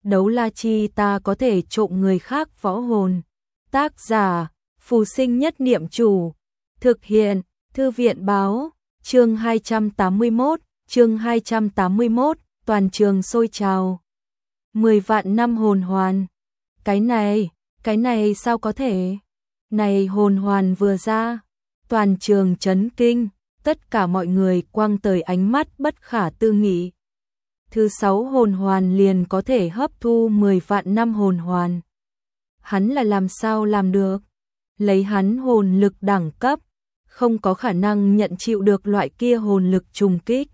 đấu la chi ta có thể trộm người khác võ hồn. Tác giả, Phù Sinh Nhất Niệm Chủ. Thực hiện, Thư viện Báo. Chương 281, toàn trường sôi trào. 10 vạn năm hồn hoàn. Cái này sao có thể? Này hồn hoàn vừa ra, toàn trường chấn kinh, tất cả mọi người quăng tới ánh mắt bất khả tư nghị. Thứ 6 hồn hoàn liền có thể hấp thu 10 vạn năm hồn hoàn. Hắn là làm sao làm được? Lấy hắn hồn lực đẳng cấp, không có khả năng nhận chịu được loại kia hồn lực trùng kích.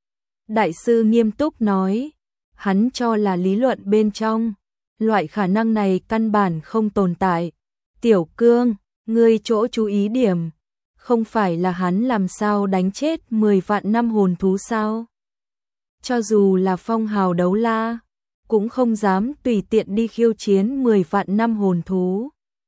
Đại sư nghiêm túc nói, hắn cho là lý luận bên trong, loại khả năng này căn bản không tồn tại. Tiểu Cương, ngươi chỗ chú ý điểm, không phải là hắn làm sao đánh chết 10 vạn năm hồn thú sao? Cho dù là phong hào đấu la, cũng không dám tùy tiện đi khiêu chiến 10 vạn năm hồn thú.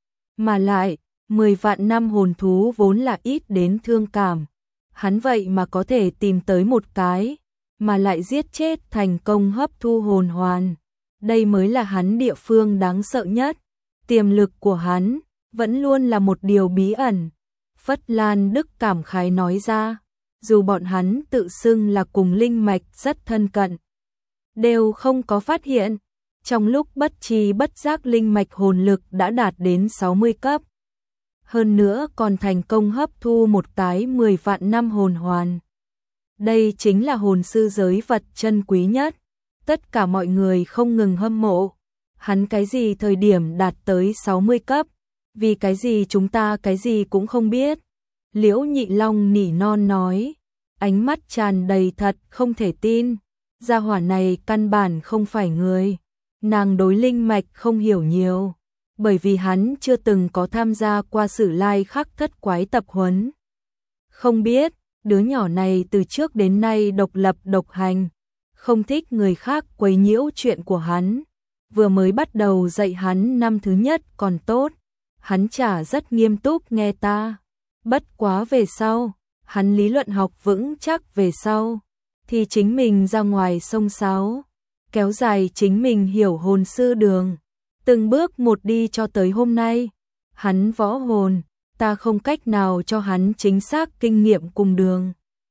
Mà lại, 10 vạn năm hồn thú vốn là ít đến thương cảm. Hắn vậy mà có thể tìm tới một cái, mà lại giết chết thành công hấp thu hồn hoàn. Đây mới là hắn địa phương đáng sợ nhất. Tiềm lực của hắn vẫn luôn là một điều bí ẩn. Phất Lan Đức cảm khái nói ra, dù bọn hắn tự xưng là cùng linh mạch rất thân cận, đều không có phát hiện, trong lúc bất tri bất giác linh mạch hồn lực đã đạt đến 60 cấp. Hơn nữa còn thành công hấp thu một cái 10 vạn năm hồn hoàn. Đây chính là hồn sư giới vật chân quý nhất. Tất cả mọi người không ngừng hâm mộ. Hắn cái gì thời điểm đạt tới 60 cấp? Vì cái gì chúng ta cái gì cũng không biết? Liễu Nhị Long nỉ non nói, ánh mắt tràn đầy thật không thể tin. Gia hỏa này căn bản không phải người. Nàng đối linh mạch không hiểu nhiều, bởi vì hắn chưa từng có tham gia qua Sử Lai Khắc Thất Quái tập huấn. Không biết, đứa nhỏ này từ trước đến nay độc lập độc hành, không thích người khác quấy nhiễu chuyện của hắn. Vừa mới bắt đầu dạy hắn năm thứ nhất còn tốt, hắn chả rất nghiêm túc nghe ta. Bất quá về sau, hắn lý luận học vững chắc về sau, thì chính mình ra ngoài xông xáo, kéo dài chính mình hiểu hồn sư đường. Từng bước một đi cho tới hôm nay, hắn võ hồn, ta không cách nào cho hắn chính xác kinh nghiệm cùng đường.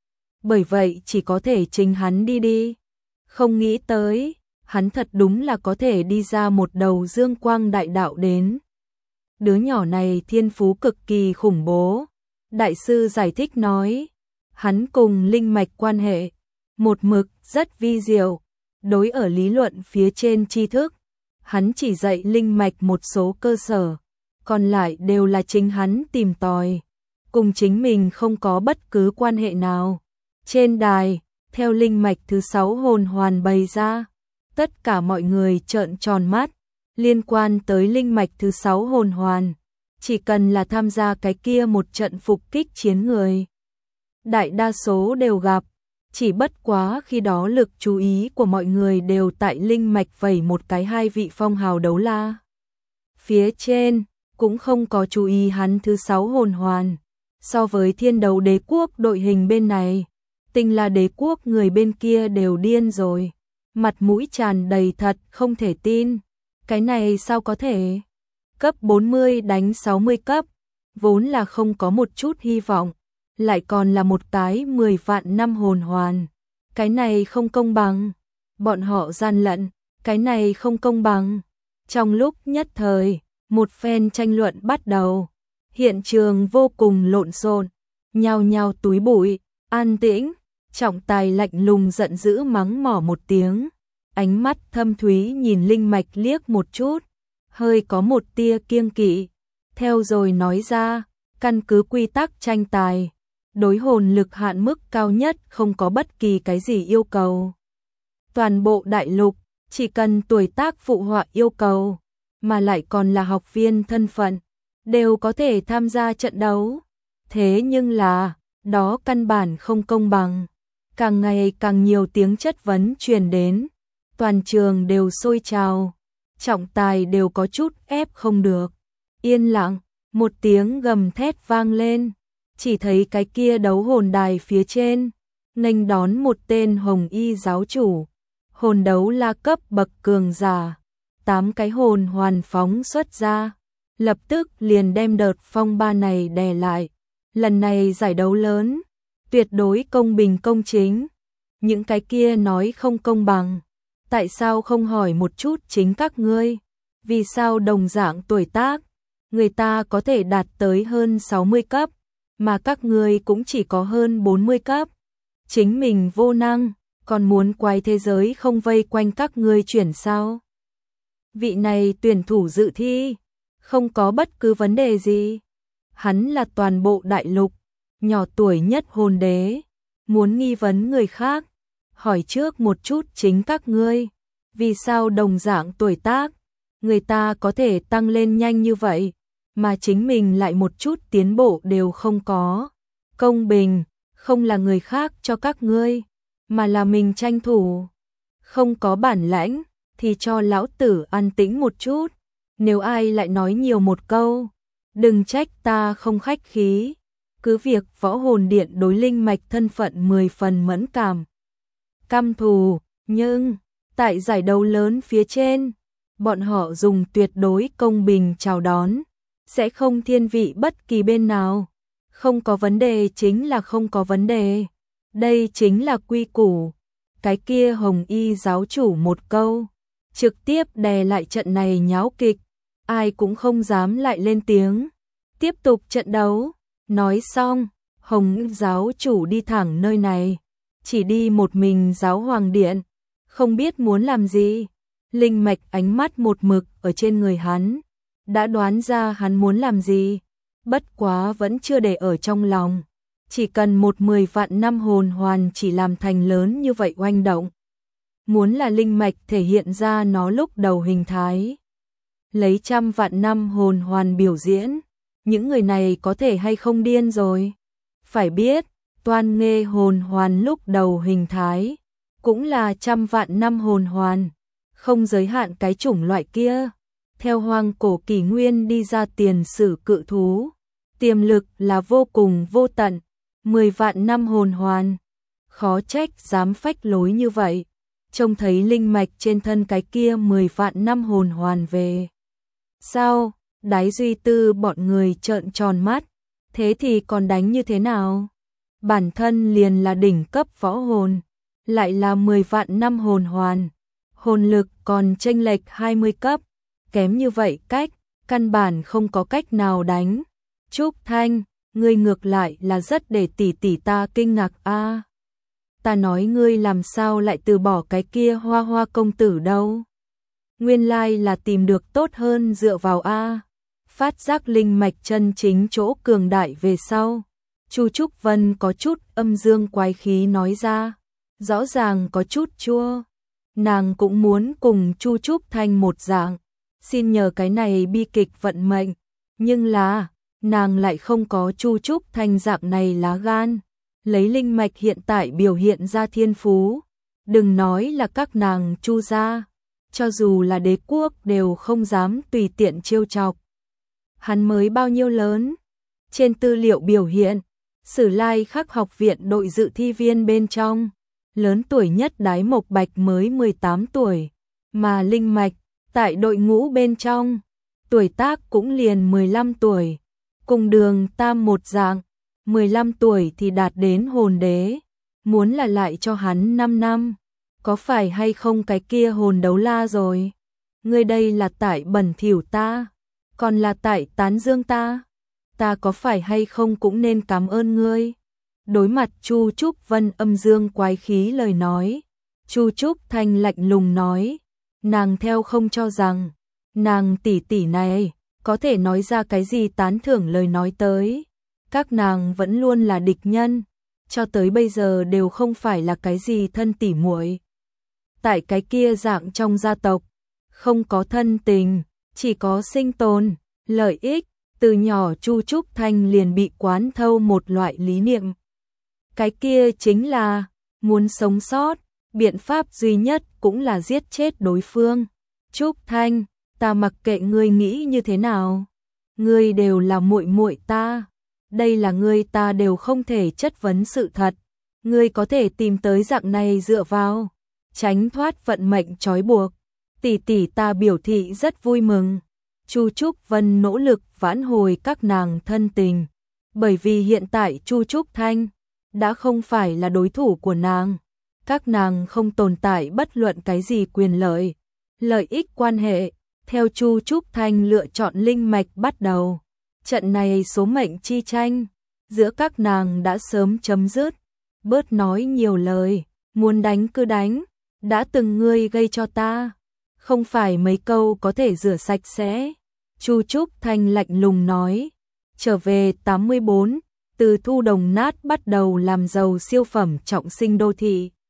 Bởi vậy chỉ có thể chính hắn đi. Không nghĩ tới, hắn thật đúng là có thể đi ra một đầu dương quang đại đạo đến. Đứa nhỏ này thiên phú cực kỳ khủng bố. Đại sư giải thích nói, hắn cùng linh mạch quan hệ, một mực rất vi diệu. Đối ở lý luận phía trên tri thức, hắn chỉ dạy linh mạch một số cơ sở, còn lại đều là chính hắn tìm tòi, cùng chính mình không có bất cứ quan hệ nào. Trên đài, theo linh mạch thứ 6 hồn hoàn bày ra, tất cả mọi người trợn tròn mắt. Liên quan tới linh mạch thứ 6 hồn hoàn, chỉ cần là tham gia cái kia một trận phục kích chiến người, đại đa số đều gặp. Chỉ bất quá khi đó lực chú ý của mọi người đều tại linh mạch vẩy một cái 2 vị phong hào đấu la. Phía trên, cũng không có chú ý hắn thứ 6 hồn hoàn. So với Thiên Đấu Đế quốc đội hình bên này, Tinh La Đế quốc người bên kia đều điên rồi. Mặt mũi tràn đầy thật không thể tin. Cái này sao có thể? Cấp 40 đánh 60 cấp, vốn là không có một chút hy vọng. Lại còn là một cái 10 vạn năm hồn hoàn. Cái này không công bằng. Bọn họ gian lận, cái này không công bằng. Trong lúc nhất thời, một phen tranh luận bắt đầu. Hiện trường vô cùng lộn xộn, nhao nhao túi bụi, an tĩnh. Trọng tài lạnh lùng giận dữ mắng mỏ một tiếng. Ánh mắt thâm thúy nhìn linh mạch liếc một chút, hơi có một tia kiêng kỵ. Theo rồi nói ra, căn cứ quy tắc tranh tài, đối hồn lực hạn mức cao nhất không có bất kỳ cái gì yêu cầu. Toàn bộ đại lục, chỉ cần tuổi tác phụ họa yêu cầu, mà lại còn là học viên thân phận, đều có thể tham gia trận đấu. Thế nhưng là, đó căn bản không công bằng. Càng ngày càng nhiều tiếng chất vấn truyền đến, toàn trường đều sôi trào, trọng tài đều có chút ép không được. Yên lặng, một tiếng gầm thét vang lên, chỉ thấy cái kia đấu hồn đài phía trên, nghênh đón một tên hồng y giáo chủ, hồn đấu la cấp bậc cường giả, 8 cái hồn hoàn phóng xuất ra, lập tức liền đem đợt phong ba này đè lại. Lần này giải đấu lớn, tuyệt đối công bình công chính. Những cái kia nói không công bằng, tại sao không hỏi một chút chính các ngươi? Vì sao đồng dạng tuổi tác, người ta có thể đạt tới hơn 60 cấp, mà các ngươi cũng chỉ có hơn 40 cấp? Chính mình vô năng, còn muốn quay thế giới không vây quanh các ngươi chuyển sao? Vị này tuyển thủ dự thi, không có bất cứ vấn đề gì. Hắn là toàn bộ đại lục, nhỏ tuổi nhất hồn đế. Muốn nghi vấn người khác, hỏi trước một chút chính các ngươi. Vì sao đồng dạng tuổi tác, người ta có thể tăng lên nhanh như vậy, mà chính mình lại một chút tiến bộ đều không có? Công bình, không là người khác cho các ngươi, mà là mình tranh thủ. Không có bản lãnh, thì cho lão tử an tĩnh một chút. Nếu ai lại nói nhiều một câu, đừng trách ta không khách khí. Cứ việc võ hồn điện đối linh mạch thân phận 10 phần mẫn cảm, căm thù, nhưng tại giải đấu lớn phía trên, bọn họ dùng tuyệt đối công bình chào đón, sẽ không thiên vị bất kỳ bên nào. Không có vấn đề chính là không có vấn đề, đây chính là quy củ. Cái kia hồng y giáo chủ một câu, trực tiếp đè lại trận này nháo kịch, ai cũng không dám lại lên tiếng. Tiếp tục trận đấu. Nói xong, hồng giáo chủ đi thẳng nơi này, chỉ đi một mình giáo hoàng điện, không biết muốn làm gì. Linh mạch ánh mắt một mực ở trên người hắn, đã đoán ra hắn muốn làm gì, bất quá vẫn chưa để ở trong lòng. Chỉ cần 10 vạn năm hồn hoàn chỉ làm thành lớn như vậy oanh động. Muốn là linh mạch thể hiện ra nó lúc đầu hình thái, lấy 100 vạn năm hồn hoàn biểu diễn, những người này có thể hay không điên rồi. Phải biết, Toan Nghê hồn hoàn lúc đầu hình thái cũng là 100 vạn năm hồn hoàn, không giới hạn cái chủng loại kia. Theo hoang cổ kỷ nguyên đi ra tiền sử cự thú, tiềm lực là vô cùng vô tận. 10 vạn năm hồn hoàn, khó trách dám phách lối như vậy. Trông thấy linh mạch trên thân cái kia 10 vạn năm hồn hoàn về sao, Đái Duy Tư bọn người trợn tròn mắt. Thế thì còn đánh như thế nào? Bản thân liền là đỉnh cấp võ hồn, lại là 10 vạn năm hồn hoàn, hồn lực còn chênh lệch 20 cấp, kém như vậy cách, căn bản không có cách nào đánh. Trúc Thanh, ngươi ngược lại là rất để tỷ tỷ ta kinh ngạc a. Ta nói ngươi làm sao lại từ bỏ cái kia Hoa Hoa công tử đâu? Nguyên lai là tìm được tốt hơn dựa vào a. Phát giác linh mạch chân chính chỗ cường đại về sau, Chu Trúc Vân có chút âm dương quái khí nói ra, rõ ràng có chút chua. Nàng cũng muốn cùng Chu Trúc Thanh một dạng, xin nhờ cái này bi kịch vận mệnh, nhưng là nàng lại không có Chu Trúc Thanh dạng này lá gan. Lấy linh mạch hiện tại biểu hiện ra thiên phú, đừng nói là các nàng Chu gia, cho dù là đế quốc đều không dám tùy tiện trêu chọc. Hắn mới bao nhiêu lớn? Trên tư liệu biểu hiện, Sử Lai Khắc học viện đội dự thi viên bên trong, lớn tuổi nhất Đái Mộc Bạch mới 18 tuổi, mà linh mạch tại đội ngũ bên trong, tuổi tác cũng liền 15 tuổi, cùng Đường Tam một dạng, 15 tuổi thì đạt đến hồn đế, muốn là lại cho hắn 5 năm, có phải hay không cái kia hồn đấu la rồi? Ngươi đây là tại bẩn thỉu ta, còn là tại tán dương ta? Ta có phải hay không cũng nên cảm ơn ngươi? Đối mặt Chu Trúc Vân âm dương quái khí lời nói, Chu Trúc Thanh lạnh lùng nói, nàng theo không cho rằng nàng tỷ tỷ này có thể nói ra cái gì tán thưởng lời nói tới. Các nàng vẫn luôn là địch nhân, cho tới bây giờ đều không phải là cái gì thân tỉ muội. Tại cái kia dạng trong gia tộc, không có thân tình, chỉ có sinh tồn, lợi ích. Từ nhỏ Chu Trúc Thanh liền bị quán thâu một loại lý niệm. Cái kia chính là, muốn sống sót, biện pháp duy nhất cũng là giết chết đối phương. Trúc Thanh, ta mặc kệ ngươi nghĩ như thế nào, ngươi đều là muội muội ta. Đây là ngươi ta đều không thể chất vấn sự thật. Ngươi có thể tìm tới dạng này dựa vào, tránh thoát vận mệnh trói buộc. tỷ tỷ ta biểu thị rất vui mừng. Chu Trúc Vân nỗ lực vãn hồi các nàng thân tình, bởi vì hiện tại Chu Trúc Thanh đã không phải là đối thủ của nàng. Các nàng không tồn tại bất luận cái gì quyền lợi ích quan hệ. Theo Chu Trúc Thanh lựa chọn linh mạch bắt đầu, trận này số mệnh chi tranh giữa các nàng đã sớm chấm dứt. Bớt nói nhiều lời, muốn đánh cứ đánh, đã từng ngươi gây cho ta, không phải mấy câu có thể rửa sạch sẽ. Chu Trúc Thanh lạnh lùng nói. Trở về 84, từ Thu Đồng Nát bắt đầu làm giàu siêu phẩm trọng sinh đô thị.